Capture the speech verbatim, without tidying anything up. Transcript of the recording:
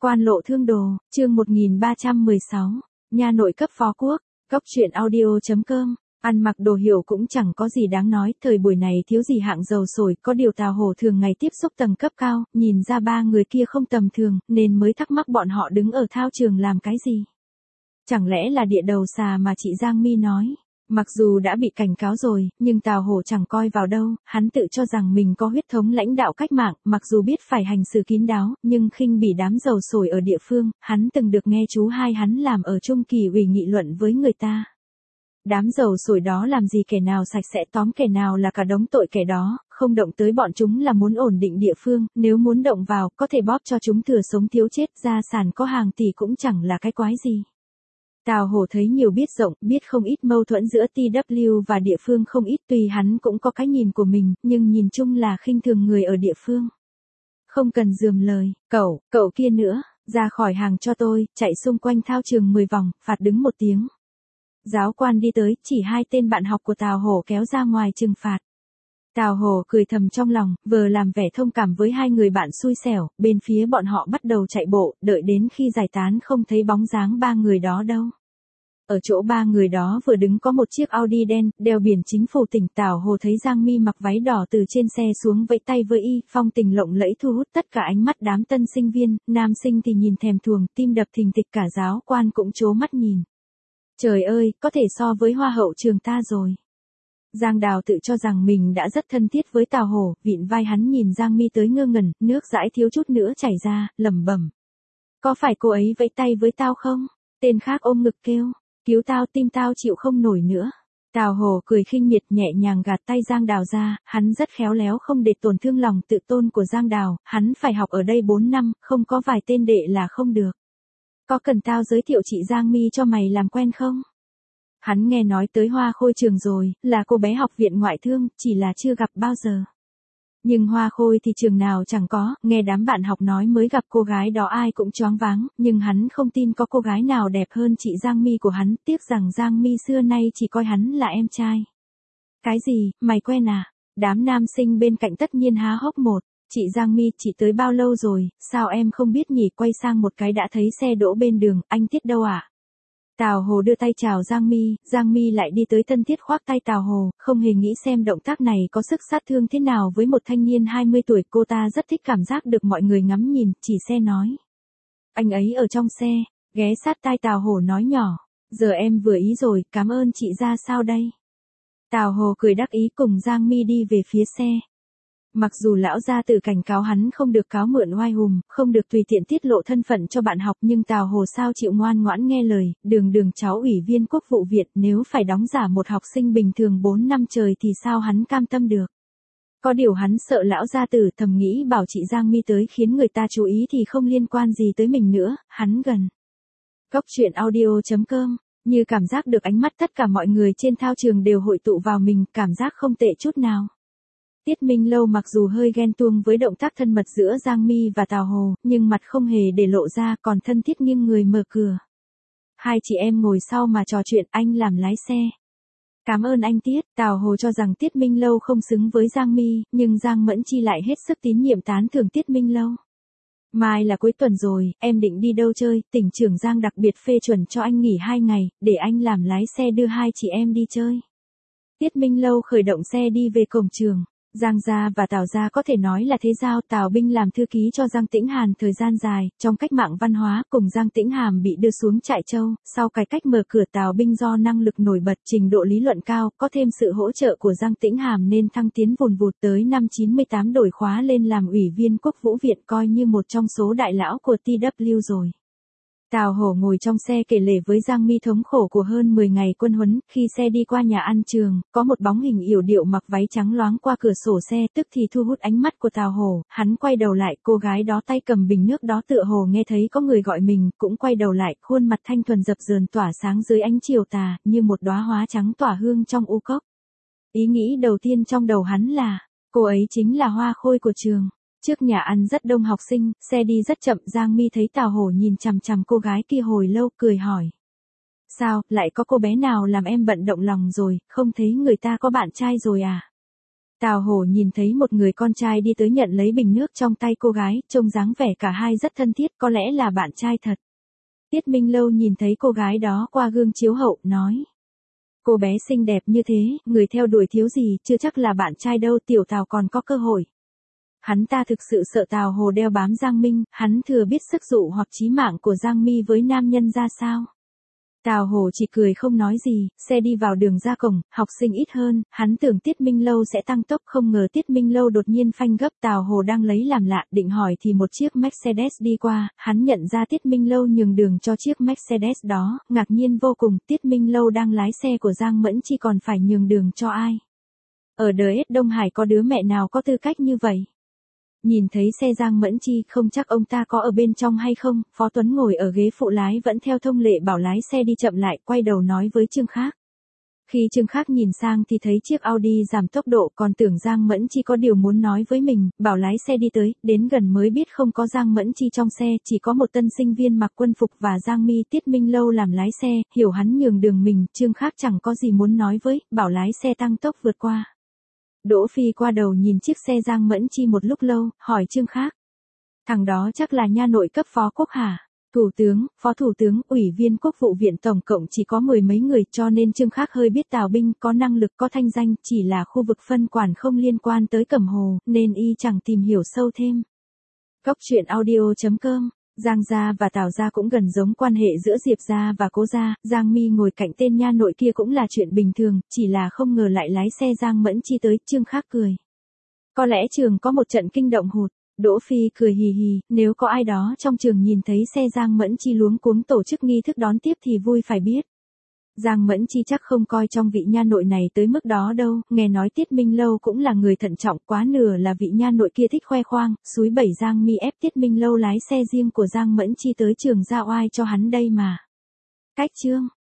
Quan lộ thương đồ, chương một nghìn ba trăm mười sáu, nha nội cấp phó quốc, góc truyện audio.com, ăn mặc đồ hiểu cũng chẳng có gì đáng nói, thời buổi này thiếu gì hạng dầu sổi, có điều Tào Hổ thường ngày tiếp xúc tầng cấp cao, nhìn ra ba người kia không tầm thường, nên mới thắc mắc bọn họ đứng ở thao trường làm cái gì. Chẳng lẽ là địa đầu xà mà chị Giang Mi nói. Mặc dù đã bị cảnh cáo rồi, nhưng Tào Hổ chẳng coi vào đâu, hắn tự cho rằng mình có huyết thống lãnh đạo cách mạng, mặc dù biết phải hành xử kín đáo, nhưng khinh bỉ đám dầu sổi ở địa phương, hắn từng được nghe chú hai hắn làm ở Trung Kỳ ủy nghị luận với người ta. Đám dầu sổi đó làm gì kẻ nào sạch sẽ tóm kẻ nào là cả đống tội kẻ đó, không động tới bọn chúng là muốn ổn định địa phương, nếu muốn động vào, có thể bóp cho chúng thừa sống thiếu chết, gia sản có hàng tỷ cũng chẳng là cái quái gì. Tào Hổ thấy nhiều biết rộng, biết không ít mâu thuẫn giữa tê vê và địa phương không ít, tuy hắn cũng có cái nhìn của mình, nhưng nhìn chung là khinh thường người ở địa phương. Không cần dườm lời, cậu, cậu kia nữa, ra khỏi hàng cho tôi, chạy xung quanh thao trường mười vòng, phạt đứng một tiếng. Giáo quan đi tới, chỉ hai tên bạn học của Tào Hổ kéo ra ngoài trừng phạt. Tào Hổ cười thầm trong lòng, vừa làm vẻ thông cảm với hai người bạn xui xẻo, bên phía bọn họ bắt đầu chạy bộ, đợi đến khi giải tán không thấy bóng dáng ba người đó đâu. Ở chỗ ba người đó vừa đứng có một chiếc Audi đen, đeo biển chính phủ tỉnh. Tào Hổ thấy Giang Mi mặc váy đỏ từ trên xe xuống vẫy tay với y, phong tình lộng lẫy thu hút tất cả ánh mắt đám tân sinh viên, nam sinh thì nhìn thèm thuồng, tim đập thình thịch, cả giáo quan cũng trố mắt nhìn. Trời ơi, có thể so với hoa hậu trường ta rồi. Giang Đào tự cho rằng mình đã rất thân thiết với Tào Hổ, vịn vai hắn nhìn Giang Mi tới ngơ ngẩn, nước dãi thiếu chút nữa chảy ra, lẩm bẩm. Có phải cô ấy vẫy tay với tao không? Tên khác ôm ngực kêu, cứu tao, tim tao chịu không nổi nữa. Tào Hổ cười khinh miệt nhẹ nhàng gạt tay Giang Đào ra, hắn rất khéo léo không để tổn thương lòng tự tôn của Giang Đào, hắn phải học ở đây bốn năm, không có vài tên đệ là không được. Có cần tao giới thiệu chị Giang Mi cho mày làm quen không? Hắn nghe nói tới Hoa Khôi Trường rồi, là cô bé học viện ngoại thương, chỉ là chưa gặp bao giờ. Nhưng Hoa Khôi thì trường nào chẳng có, nghe đám bạn học nói mới gặp cô gái đó ai cũng choáng váng, nhưng hắn không tin có cô gái nào đẹp hơn chị Giang Mi của hắn, tiếc rằng Giang Mi xưa nay chỉ coi hắn là em trai. Cái gì, mày quen à? Đám nam sinh bên cạnh tất nhiên há hốc một. Chị Giang Mi, chị tới bao lâu rồi, sao em không biết nhỉ? Quay sang một cái đã thấy xe đỗ bên đường, anh Tiết đâu ạ? À? Tào Hổ đưa tay chào Giang Mi, Giang Mi lại đi tới thân thiết khoác tay Tào Hổ, không hề nghĩ xem động tác này có sức sát thương thế nào với một thanh niên hai mươi tuổi, cô ta rất thích cảm giác được mọi người ngắm nhìn, chỉ xe nói. Anh ấy ở trong xe, ghé sát tai Tào Hổ nói nhỏ, giờ em vừa ý rồi, cảm ơn chị. Ra sao đây? Tào Hổ cười đắc ý cùng Giang Mi đi về phía xe. Mặc dù lão gia tử cảnh cáo hắn không được cáo mượn oai hùng, không được tùy tiện tiết lộ thân phận cho bạn học, nhưng Tào Hổ sao chịu ngoan ngoãn nghe lời, đường đường cháu ủy viên quốc vụ viện, nếu phải đóng giả một học sinh bình thường bốn năm trời thì sao hắn cam tâm được. Có điều hắn sợ lão gia tử, thầm nghĩ bảo chị Giang Mi tới khiến người ta chú ý thì không liên quan gì tới mình nữa, hắn gần. Góc truyện audio.com, như cảm giác được ánh mắt tất cả mọi người trên thao trường đều hội tụ vào mình, cảm giác không tệ chút nào. Tiết Minh Lâu mặc dù hơi ghen tuông với động tác thân mật giữa Giang Mi và Tào Hổ, nhưng mặt không hề để lộ ra, còn thân thiết nghiêng người mở cửa. Hai chị em ngồi sau mà trò chuyện, anh làm lái xe. Cảm ơn anh Tiết. Tào Hổ cho rằng Tiết Minh Lâu không xứng với Giang Mi, nhưng Giang Mẫn Chi lại hết sức tín nhiệm tán thưởng Tiết Minh Lâu. Mai là cuối tuần rồi, em định đi đâu chơi? Tỉnh trưởng Giang đặc biệt phê chuẩn cho anh nghỉ hai ngày, để anh làm lái xe đưa hai chị em đi chơi. Tiết Minh Lâu khởi động xe đi về cổng trường. Giang gia và Tào gia có thể nói là thế giao, Tào Binh làm thư ký cho Giang Tĩnh Hàn thời gian dài, trong cách mạng văn hóa, cùng Giang Tĩnh Hàm bị đưa xuống Trại Châu, sau cải cách mở cửa Tào Binh do năng lực nổi bật, trình độ lý luận cao, có thêm sự hỗ trợ của Giang Tĩnh Hàm nên thăng tiến vùn vụt, tới năm chín mươi tám đổi khóa lên làm ủy viên quốc vụ viện, coi như một trong số đại lão của tê vê rồi. Tào Hổ ngồi trong xe kể lể với Giang Mi thống khổ của hơn mười ngày quân huấn, khi xe đi qua nhà ăn trường, có một bóng hình yểu điệu mặc váy trắng loáng qua cửa sổ xe, tức thì thu hút ánh mắt của Tào Hổ, hắn quay đầu lại, cô gái đó tay cầm bình nước đó tựa hồ nghe thấy có người gọi mình, cũng quay đầu lại, khuôn mặt thanh thuần dập dờn tỏa sáng dưới ánh chiều tà, như một đóa hoa trắng tỏa hương trong u cốc. Ý nghĩ đầu tiên trong đầu hắn là, cô ấy chính là Hoa Khôi của trường. Trước nhà ăn rất đông học sinh, xe đi rất chậm, Giang Mi thấy Tào Hổ nhìn chằm chằm cô gái kia hồi lâu, cười hỏi. Sao, lại có cô bé nào làm em bận động lòng rồi, không thấy người ta có bạn trai rồi à? Tào Hổ nhìn thấy một người con trai đi tới nhận lấy bình nước trong tay cô gái, trông dáng vẻ cả hai rất thân thiết, có lẽ là bạn trai thật. Tiết Minh Lâu nhìn thấy cô gái đó qua gương chiếu hậu, nói. Cô bé xinh đẹp như thế, người theo đuổi thiếu gì, chưa chắc là bạn trai đâu, tiểu Tào còn có cơ hội. Hắn ta thực sự sợ Tào Hồ đeo bám Giang Minh, hắn thừa biết sức dụ hoặc chí mạng của Giang Mi với nam nhân ra sao. Tào Hồ chỉ cười không nói gì, xe đi vào đường ra cổng, học sinh ít hơn, hắn tưởng Tiết Minh Lâu sẽ tăng tốc, không ngờ Tiết Minh Lâu đột nhiên phanh gấp. Tào Hồ đang lấy làm lạ, định hỏi thì một chiếc Mercedes đi qua, hắn nhận ra Tiết Minh Lâu nhường đường cho chiếc Mercedes đó, ngạc nhiên vô cùng, Tiết Minh Lâu đang lái xe của Giang Mẫn Chi còn phải nhường đường cho ai. Ở đời Đông Hải có đứa mẹ nào có tư cách như vậy. Nhìn thấy xe Giang Mẫn Chi, không chắc ông ta có ở bên trong hay không, Phó Tuấn ngồi ở ghế phụ lái vẫn theo thông lệ bảo lái xe đi chậm lại, quay đầu nói với Trương Khác. Khi Trương Khác nhìn sang thì thấy chiếc Audi giảm tốc độ, còn tưởng Giang Mẫn Chi có điều muốn nói với mình, bảo lái xe đi tới, đến gần mới biết không có Giang Mẫn Chi trong xe, chỉ có một tân sinh viên mặc quân phục và Giang Mi. Tiết Minh Lâu làm lái xe, hiểu hắn nhường đường mình, Trương Khác chẳng có gì muốn nói với, bảo lái xe tăng tốc vượt qua. Đỗ Phi qua đầu nhìn chiếc xe Giang Mẫn Chi một lúc lâu, hỏi Trương Khác. Thằng đó chắc là nha nội cấp phó quốc hả? Thủ tướng, phó thủ tướng, ủy viên quốc vụ viện tổng cộng chỉ có mười mấy người, cho nên Trương Khác hơi biết Tào binh, có năng lực có thanh danh, chỉ là khu vực phân quản không liên quan tới Cẩm Hồ, nên y chẳng tìm hiểu sâu thêm. Cốc truyện audio chấm com. Giang gia và Tào gia cũng gần giống, quan hệ giữa Diệp gia và Cố gia, Giang Mi ngồi cạnh tên nha nội kia cũng là chuyện bình thường, chỉ là không ngờ lại lái xe Giang Mẫn Chi tới. Trương Khác cười. Có lẽ trường có một trận kinh động hụt. Đỗ Phi cười hì hì, nếu có ai đó trong trường nhìn thấy xe Giang Mẫn Chi luống cuống tổ chức nghi thức đón tiếp thì vui phải biết. Giang Mẫn Chi chắc không coi trong vị nha nội này tới mức đó đâu, nghe nói Tiết Minh Lâu cũng là người thận trọng, quá nửa là vị nha nội kia thích khoe khoang, xúi bẩy Giang Mi ép Tiết Minh Lâu lái xe riêng của Giang Mẫn Chi tới trường ra oai cho hắn đây mà. Cách chương